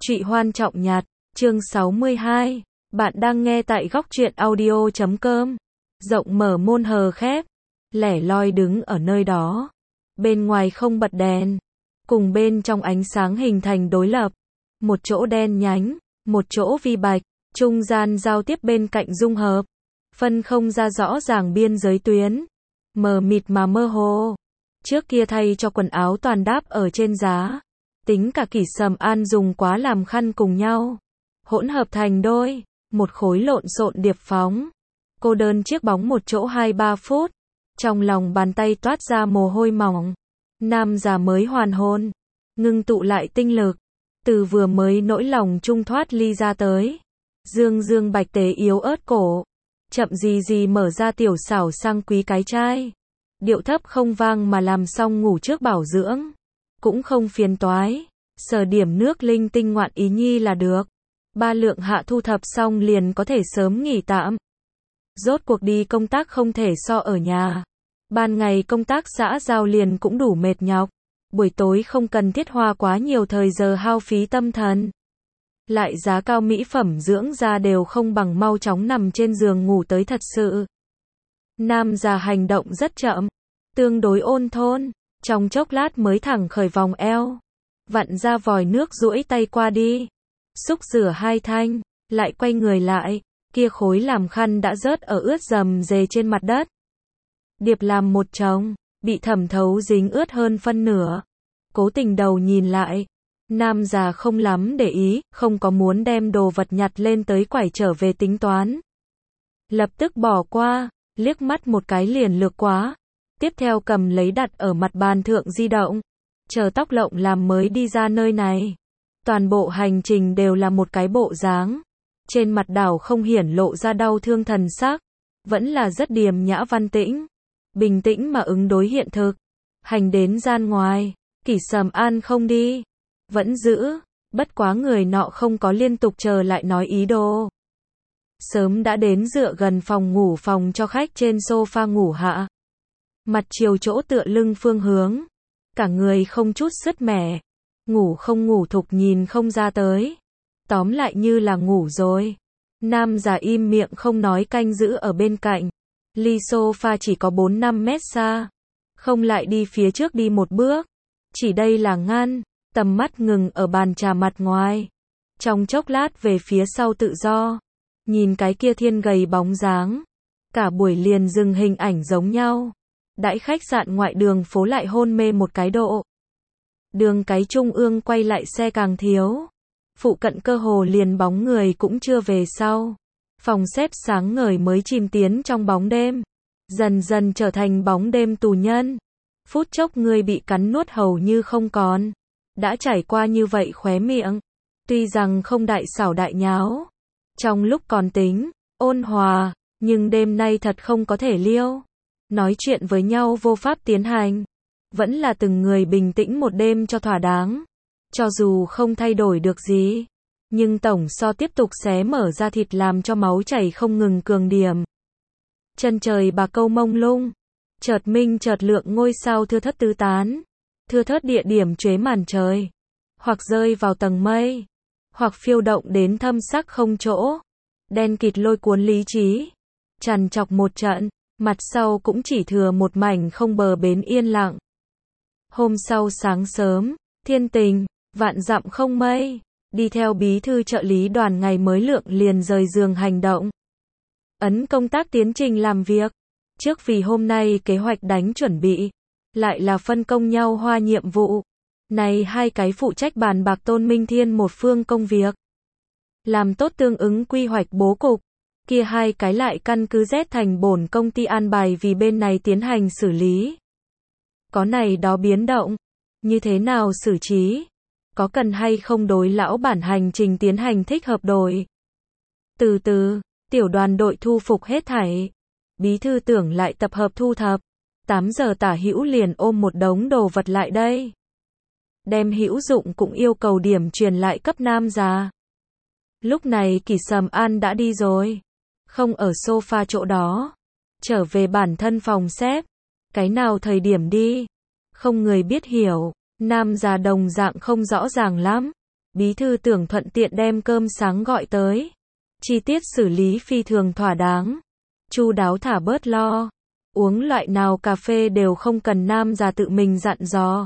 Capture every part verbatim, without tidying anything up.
Trụy Hoan Trọng Nhạt, chương sáu mươi hai. Bạn đang nghe tại góc truyện audio chấm com. Rộng mở môn hờ khép, lẻ loi đứng ở nơi đó. Bên ngoài không bật đèn, cùng bên trong ánh sáng hình thành đối lập. Một chỗ đen nhánh, một chỗ vi bạch, trung gian giao tiếp bên cạnh dung hợp. Phân không ra rõ ràng biên giới tuyến. Mờ mịt mà mơ hồ. Trước kia thay cho quần áo toàn đáp ở trên giá. Tính cả Kỷ Sầm An dùng quá làm khăn cùng nhau. Hỗn hợp thành đôi, một khối lộn xộn điệp phóng. Cô đơn chiếc bóng một chỗ hai ba phút. Trong lòng bàn tay toát ra mồ hôi mỏng. Nam già mới hoàn hồn. Ngưng tụ lại tinh lực. Từ vừa mới nỗi lòng trung thoát ly ra tới. Dương dương bạch tế yếu ớt cổ. Chậm gì gì mở ra tiểu xảo sang quý cái chai. Điệu thấp không vang mà làm xong ngủ trước bảo dưỡng. Cũng không phiền toái. Sờ điểm nước linh tinh ngoạn ý nhi là được. Ba lượng hạ thu thập xong liền có thể sớm nghỉ tạm. Rốt cuộc đi công tác không thể so ở nhà. Ban ngày công tác xã giao liền cũng đủ mệt nhọc. Buổi tối không cần thiết hoa quá nhiều thời giờ hao phí tâm thần. Lại giá cao mỹ phẩm dưỡng da đều không bằng mau chóng nằm trên giường ngủ tới thật sự. Nam già hành động rất chậm, tương đối ôn thôn, trong chốc lát mới thẳng khởi vòng eo, vặn ra vòi nước duỗi tay qua đi, xúc rửa hai thanh, lại quay người lại, kia khối làm khăn đã rớt ở ướt rầm rề trên mặt đất. Điệp làm một chồng, bị thẩm thấu dính ướt hơn phân nửa. Cố tình đầu nhìn lại. Nam già không lắm để ý, không có muốn đem đồ vật nhặt lên tới quải trở về tính toán. Lập tức bỏ qua, liếc mắt một cái liền lược quá. Tiếp theo cầm lấy đặt ở mặt bàn thượng di động. Chờ tóc lộng làm mới đi ra nơi này. Toàn bộ hành trình đều là một cái bộ dáng. Trên mặt đảo không hiển lộ ra đau thương thần sắc. Vẫn là rất điềm nhã văn tĩnh. Bình tĩnh mà ứng đối hiện thực. Hành đến gian ngoài. Kỷ Sầm An không đi. Vẫn giữ, bất quá người nọ không có liên tục chờ lại nói ý đồ. Sớm đã đến dựa gần phòng ngủ phòng cho khách trên sofa ngủ hạ. Mặt chiều chỗ tựa lưng phương hướng. Cả người không chút sứt mẻ. Ngủ không ngủ thục nhìn không ra tới. Tóm lại như là ngủ rồi. Nam già im miệng không nói canh giữ ở bên cạnh. Ly sofa chỉ có bốn năm mét xa. Không lại đi phía trước đi một bước. Chỉ đây là ngăn. Tầm mắt ngừng ở bàn trà mặt ngoài. Trong chốc lát về phía sau tự do. Nhìn cái kia thiên gầy bóng dáng. Cả buổi liền dừng hình ảnh giống nhau. Đãi khách sạn ngoại đường phố lại hôn mê một cái độ. Đường cái trung ương quay lại xe càng thiếu. Phụ cận cơ hồ liền bóng người cũng chưa về sau. Phòng xếp sáng ngời mới chìm tiến trong bóng đêm. Dần dần trở thành bóng đêm tù nhân. Phút chốc người bị cắn nuốt hầu như không còn. Đã trải qua như vậy khóe miệng. Tuy rằng không đại xảo đại nháo. Trong lúc còn tính, ôn hòa, nhưng đêm nay thật không có thể liêu. Nói chuyện với nhau vô pháp tiến hành. Vẫn là từng người bình tĩnh một đêm cho thỏa đáng. Cho dù không thay đổi được gì. Nhưng tổng so tiếp tục xé mở ra thịt làm cho máu chảy không ngừng cường điểm. Chân trời bà câu mông lung. Chợt minh chợt lượng ngôi sao thưa thất tứ tán. Thưa thớt địa điểm chuế màn trời. Hoặc rơi vào tầng mây. Hoặc phiêu động đến thâm sắc không chỗ. Đen kịt lôi cuốn lý trí. Trằn trọc một trận. Mặt sau cũng chỉ thừa một mảnh không bờ bến yên lặng. Hôm sau sáng sớm. Thiên tình. Vạn dặm không mây. Đi theo bí thư trợ lý đoàn ngày mới lượng liền rời giường hành động. Ấn công tác tiến trình làm việc. Trước vì hôm nay kế hoạch đánh chuẩn bị. Lại là phân công nhau hoa nhiệm vụ. Này hai cái phụ trách bàn bạc Tôn Minh Thiên một phương công việc. Làm tốt tương ứng quy hoạch bố cục. Kia hai cái lại căn cứ Z thành bổn công ty an bài vì bên này tiến hành xử lý. Có này đó biến động. Như thế nào xử trí? Có cần hay không đối lão bản hành trình tiến hành thích hợp đổi? Từ từ, tiểu đoàn đội thu phục hết thảy. Bí thư tưởng lại tập hợp thu thập. tám giờ tả hữu liền ôm một đống đồ vật lại đây. Đem hữu dụng cũng yêu cầu điểm truyền lại cấp nam già. Lúc này Kỷ Sầm An đã đi rồi. Không ở sofa chỗ đó. Trở về bản thân phòng xếp. Cái nào thời điểm đi. Không người biết hiểu. Nam già đồng dạng không rõ ràng lắm. Bí thư tưởng thuận tiện đem cơm sáng gọi tới. Chi tiết xử lý phi thường thỏa đáng. Chu đáo thả bớt lo. Uống loại nào cà phê đều không cần nam già tự mình dặn dò.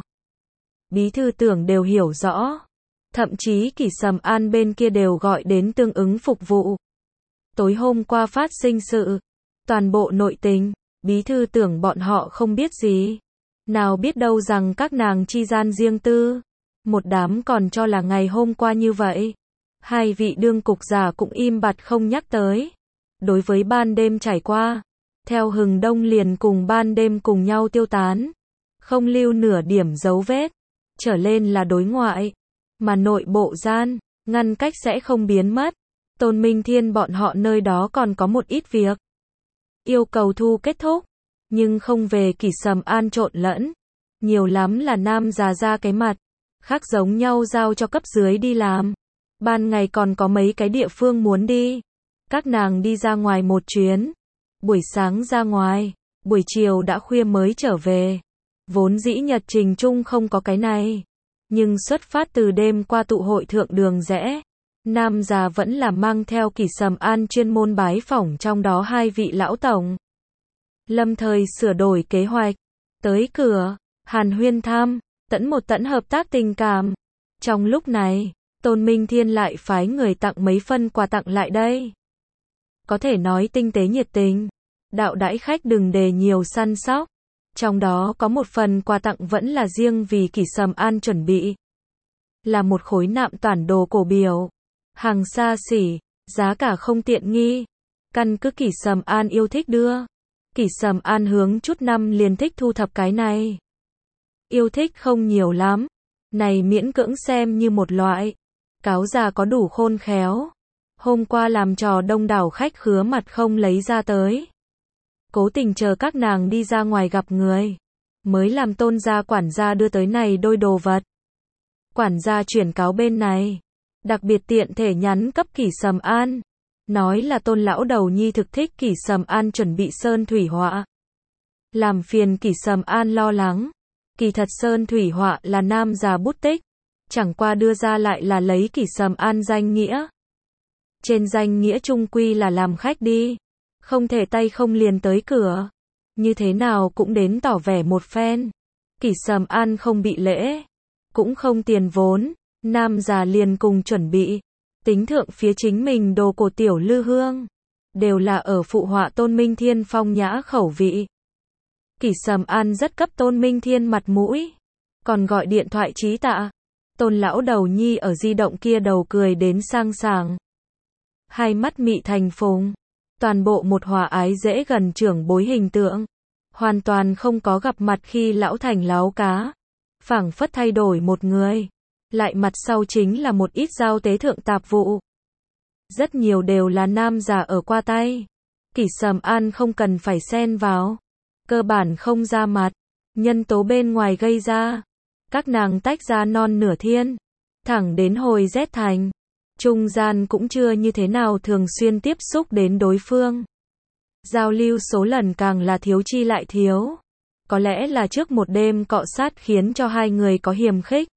Bí thư tưởng đều hiểu rõ. Thậm chí Kỷ Sầm An bên kia đều gọi đến tương ứng phục vụ. Tối hôm qua phát sinh sự. Toàn bộ nội tình, bí thư tưởng bọn họ không biết gì. Nào biết đâu rằng các nàng chi gian riêng tư. Một đám còn cho là ngày hôm qua như vậy. Hai vị đương cục giả cũng im bặt không nhắc tới. Đối với ban đêm trải qua, theo hừng đông liền cùng ban đêm cùng nhau tiêu tán. Không lưu nửa điểm dấu vết. Trở lên là đối ngoại. Mà nội bộ gian, ngăn cách sẽ không biến mất. Tôn Minh Thiên bọn họ nơi đó còn có một ít việc. Yêu cầu thu kết thúc. Nhưng không về Kỷ Sầm An trộn lẫn. Nhiều lắm là nam già ra cái mặt. Khác giống nhau giao cho cấp dưới đi làm. Ban ngày còn có mấy cái địa phương muốn đi. Các nàng đi ra ngoài một chuyến. Buổi sáng ra ngoài. Buổi chiều đã khuya mới trở về. Vốn dĩ nhật trình chung không có cái này. Nhưng xuất phát từ đêm qua tụ hội thượng đường rẽ. Nam già vẫn là mang theo Kỷ Sầm An chuyên môn bái phỏng trong đó hai vị lão tổng. Lâm thời sửa đổi kế hoạch. Tới cửa, hàn huyên tham, tẫn một tẫn hợp tác tình cảm. Trong lúc này, Tôn Minh Thiên lại phái người tặng mấy phân quà tặng lại đây. Có thể nói tinh tế nhiệt tình. Đạo đãi khách đừng để nhiều săn sóc. Trong đó có một phần quà tặng vẫn là riêng vì Kỷ Sầm An chuẩn bị. Là một khối nạm toản đồ cổ biểu. Hàng xa xỉ, giá cả không tiện nghi. Căn cứ Kỷ Sầm An yêu thích đưa. Kỷ Sầm An hướng chút năm liền thích thu thập cái này. Yêu thích không nhiều lắm. Này miễn cưỡng xem như một loại. Cáo già có đủ khôn khéo. Hôm qua làm trò đông đảo khách khứa mặt không lấy ra tới. Cố tình chờ các nàng đi ra ngoài gặp người. Mới làm Tôn gia quản gia đưa tới này đôi đồ vật. Quản gia chuyển cáo bên này. Đặc biệt tiện thể nhắn cấp Kỷ Sầm An. Nói là Tôn lão đầu nhi thực thích Kỷ Sầm An chuẩn bị sơn thủy họa. Làm phiền Kỷ Sầm An lo lắng. Kỳ thật sơn thủy họa là nam già bút tích. Chẳng qua đưa ra lại là lấy Kỷ Sầm An danh nghĩa. Trên danh nghĩa trung quy là làm khách đi. Không thể tay không liền tới cửa. Như thế nào cũng đến tỏ vẻ một phen. Kỷ Sầm An không bị lễ. Cũng không tiền vốn. Nam già liền cùng chuẩn bị. Tính thượng phía chính mình đồ cổ tiểu lư hương. Đều là ở phụ họa Tôn Minh Thiên phong nhã khẩu vị. Kỷ Sầm An rất cấp Tôn Minh Thiên mặt mũi. Còn gọi điện thoại trí tạ. Tôn lão đầu nhi ở di động kia đầu cười đến sang sảng. Hai mắt mị thành phùng. Toàn bộ một hòa ái dễ gần trưởng bối hình tượng. Hoàn toàn không có gặp mặt khi lão thành láo cá. Phảng phất thay đổi một người. Lại mặt sau chính là một ít giao tế thượng tạp vụ. Rất nhiều đều là nam già ở qua tay. Kỷ Sầm An không cần phải xen vào. Cơ bản không ra mặt. Nhân tố bên ngoài gây ra. Các nàng tách ra non nửa thiên. Thẳng đến hồi rét thành. Trung gian cũng chưa như thế nào thường xuyên tiếp xúc đến đối phương. Giao lưu số lần càng là thiếu chi lại thiếu. Có lẽ là trước một đêm cọ sát khiến cho hai người có hiềm khích.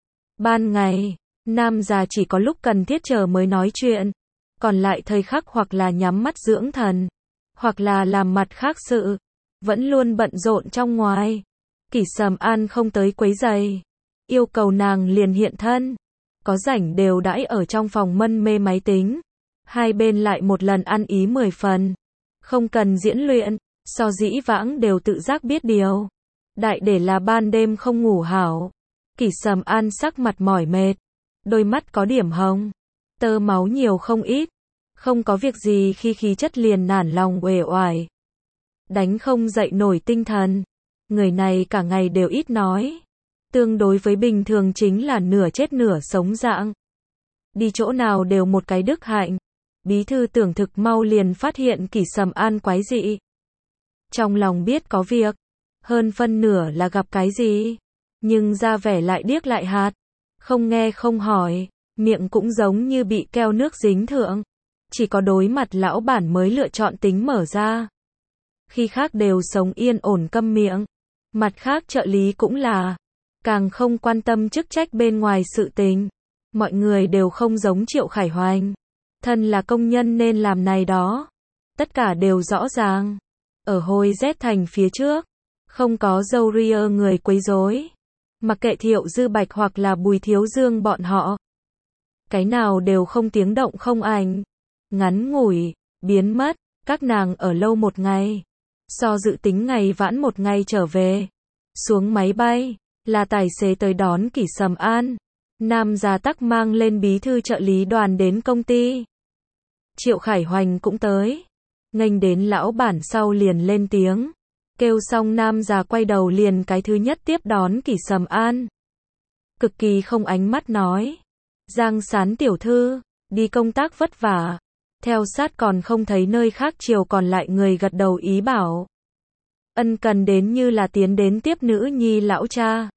Ban ngày, nam già chỉ có lúc cần thiết chờ mới nói chuyện. Còn lại thời khắc hoặc là nhắm mắt dưỡng thần. Hoặc là làm mặt khác sự. Vẫn luôn bận rộn trong ngoài. Kỷ Sầm An không tới quấy giày. Yêu cầu nàng liền hiện thân. Có rảnh đều đãi ở trong phòng mân mê máy tính. Hai bên lại một lần ăn ý mười phần. Không cần diễn luyện. So dĩ vãng đều tự giác biết điều. Đại để là ban đêm không ngủ hảo. Kỷ Sầm An sắc mặt mỏi mệt. Đôi mắt có điểm hồng. Tơ máu nhiều không ít. Không có việc gì khi khí chất liền nản lòng uể oải. Đánh không dậy nổi tinh thần. Người này cả ngày đều ít nói. Tương đối với bình thường chính là nửa chết nửa sống dạng. Đi chỗ nào đều một cái đức hạnh. Bí thư tưởng thực mau liền phát hiện Kỷ Sầm An quái dị. Trong lòng biết có việc. Hơn phân nửa là gặp cái gì. Nhưng ra vẻ lại điếc lại hạt. Không nghe không hỏi. Miệng cũng giống như bị keo nước dính thượng. Chỉ có đối mặt lão bản mới lựa chọn tính mở ra. Khi khác đều sống yên ổn câm miệng. Mặt khác trợ lý cũng là. Càng không quan tâm chức trách bên ngoài sự tình. Mọi người đều không giống Triệu Khải Hoành. Thân là công nhân nên làm này đó. Tất cả đều rõ ràng. Ở hồi Z thành phía trước, không có dâu ria người quấy rối. Mặc kệ Thiệu Dư Bạch hoặc là Bùi Thiếu Dương bọn họ. Cái nào đều không tiếng động không ảnh. Ngắn ngủi, biến mất, các nàng ở lâu một ngày. So dự tính ngày vãn một ngày trở về. Xuống máy bay, là tài xế tới đón Kỷ Sầm An. Nam Gia Tắc mang lên bí thư trợ lý đoàn đến công ty. Triệu Khải Hoành cũng tới. Nghênh đến lão bản sau liền lên tiếng. Kêu xong Nam Gia quay đầu liền cái thứ nhất tiếp đón Kỷ Sầm An. Cực kỳ không ánh mắt nói. Giang Sán tiểu thư, đi công tác vất vả. Theo sát còn không thấy nơi khác chiều còn lại người gật đầu ý bảo. Ân cần đến như là tiến đến tiếp nữ nhi lão cha.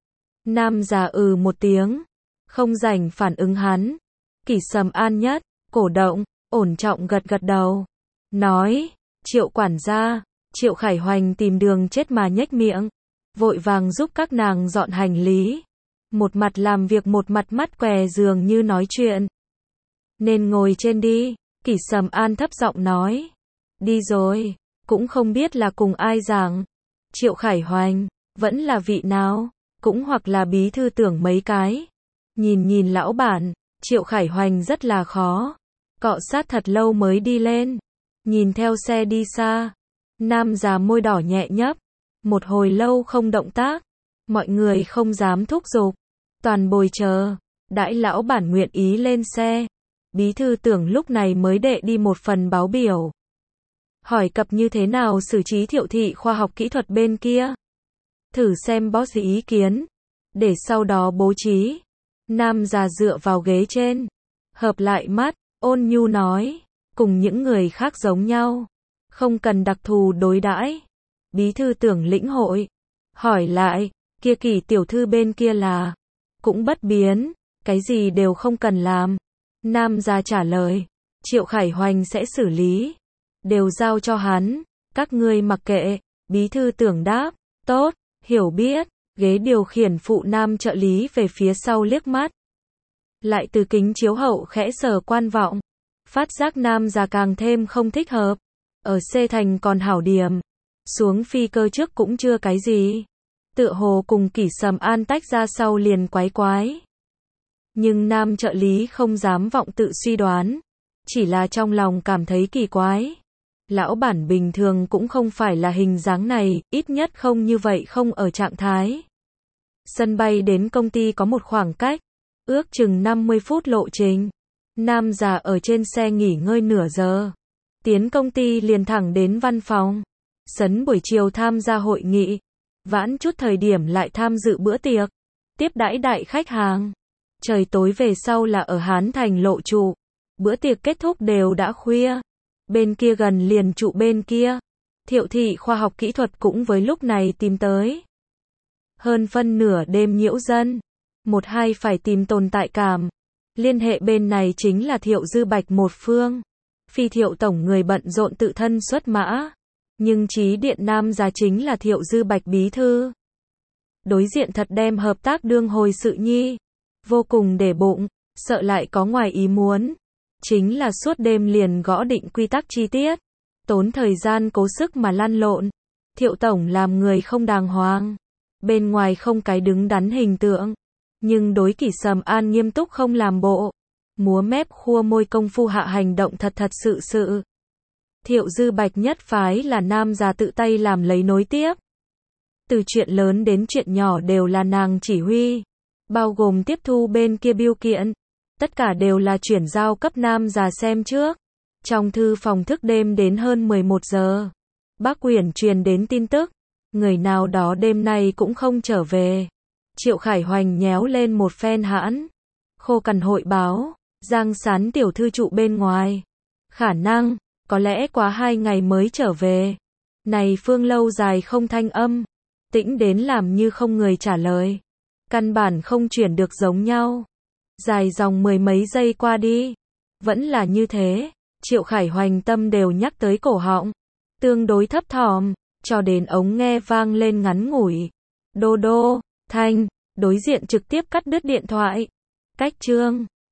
Nam Gia ừ một tiếng. Không rảnh phản ứng hắn. Kỷ Sầm An nhất, cổ động, ổn trọng gật gật đầu. Nói, Triệu quản gia. Triệu Khải Hoành tìm đường chết mà nhếch miệng. Vội vàng giúp các nàng dọn hành lý. Một mặt làm việc một mặt mắt què dường như nói chuyện. Nên ngồi trên đi. Kỷ Sầm An thấp giọng nói. Đi rồi. Cũng không biết là cùng ai giảng. Triệu Khải Hoành. Vẫn là vị nào. Cũng hoặc là bí thư tưởng mấy cái. Nhìn nhìn lão bản. Triệu Khải Hoành rất là khó. Cọ sát thật lâu mới đi lên. Nhìn theo xe đi xa. Nam già môi đỏ nhẹ nhấp. Một hồi lâu không động tác. Mọi người không dám thúc giục. Toàn bồi chờ. Đãi lão bản nguyện ý lên xe. Bí thư tưởng lúc này mới đệ đi một phần báo biểu. Hỏi cập như thế nào xử trí Thiệu thị khoa học kỹ thuật bên kia. Thử xem boss ý kiến. Để sau đó bố trí. Nam già dựa vào ghế trên. Hợp lại mắt. Ôn nhu nói. Cùng những người khác giống nhau. Không cần đặc thù đối đãi. Bí thư tưởng lĩnh hội. Hỏi lại. Kia Kỷ tiểu thư bên kia là. Cũng bất biến. Cái gì đều không cần làm. Nam gia trả lời. Triệu Khải Hoành sẽ xử lý. Đều giao cho hắn. Các ngươi mặc kệ. Bí thư tưởng đáp. Tốt. Hiểu biết. Ghế điều khiển phụ nam trợ lý về phía sau liếc mắt. Lại từ kính chiếu hậu khẽ sờ quan vọng. Phát giác nam gia càng thêm không thích hợp. Ở C thành còn hảo điểm. Xuống phi cơ trước cũng chưa cái gì. Tựa hồ cùng Kỷ Sầm An tách ra sau liền quái quái. Nhưng nam trợ lý không dám vọng tự suy đoán. Chỉ là trong lòng cảm thấy kỳ quái. Lão bản bình thường cũng không phải là hình dáng này, ít nhất không như vậy không ở trạng thái. Sân bay đến công ty có một khoảng cách. Ước chừng năm mươi phút lộ trình. Nam già ở trên xe nghỉ ngơi nửa giờ. Tiến công ty liền thẳng đến văn phòng. Sấn buổi chiều tham gia hội nghị. Vãn chút thời điểm lại tham dự bữa tiệc. Tiếp đãi đại khách hàng. Trời tối về sau là ở Hán Thành lộ trụ. Bữa tiệc kết thúc đều đã khuya. Bên kia gần liền trụ bên kia. Thiệu thị khoa học kỹ thuật cũng với lúc này tìm tới. Hơn phân nửa đêm nhiễu dân. Một hai phải tìm tồn tại cảm. Liên hệ bên này chính là Thiệu Dư Bạch một phương. Phi Thiệu tổng người bận rộn tự thân xuất mã. Nhưng chí điện nam gia chính là Thiệu Dư Bạch bí thư. Đối diện thật đem hợp tác đương hồi sự nhi. Vô cùng để bụng, sợ lại có ngoài ý muốn. Chính là suốt đêm liền gõ định quy tắc chi tiết. Tốn thời gian cố sức mà lăn lộn. Thiệu tổng làm người không đàng hoàng. Bên ngoài không cái đứng đắn hình tượng. Nhưng đối Kỷ Sầm An nghiêm túc không làm bộ. Múa mép khua môi công phu hạ hành động thật thật sự sự. Thiệu Dư Bạch nhất phái là nam già tự tay làm lấy nối tiếp. Từ chuyện lớn đến chuyện nhỏ đều là nàng chỉ huy. Bao gồm tiếp thu bên kia biêu kiện. Tất cả đều là chuyển giao cấp nam già xem trước. Trong thư phòng thức đêm đến hơn mười một giờ. Bác Quyển truyền đến tin tức. Người nào đó đêm nay cũng không trở về. Triệu Khải Hoành nhéo lên một phen hãn. Khô cằn hội báo. Giang Sán tiểu thư trụ bên ngoài. Khả năng, có lẽ quá hai ngày mới trở về. Này phương lâu dài không thanh âm. Tĩnh đến làm như không người trả lời. Căn bản không chuyển được giống nhau. Dài dòng mười mấy giây qua đi. Vẫn là như thế. Triệu Khải Hoành tâm đều nhắc tới cổ họng. Tương đối thấp thỏm. Cho đến ống nghe vang lên ngắn ngủi. Đô đô, thanh. Đối diện trực tiếp cắt đứt điện thoại. cách chương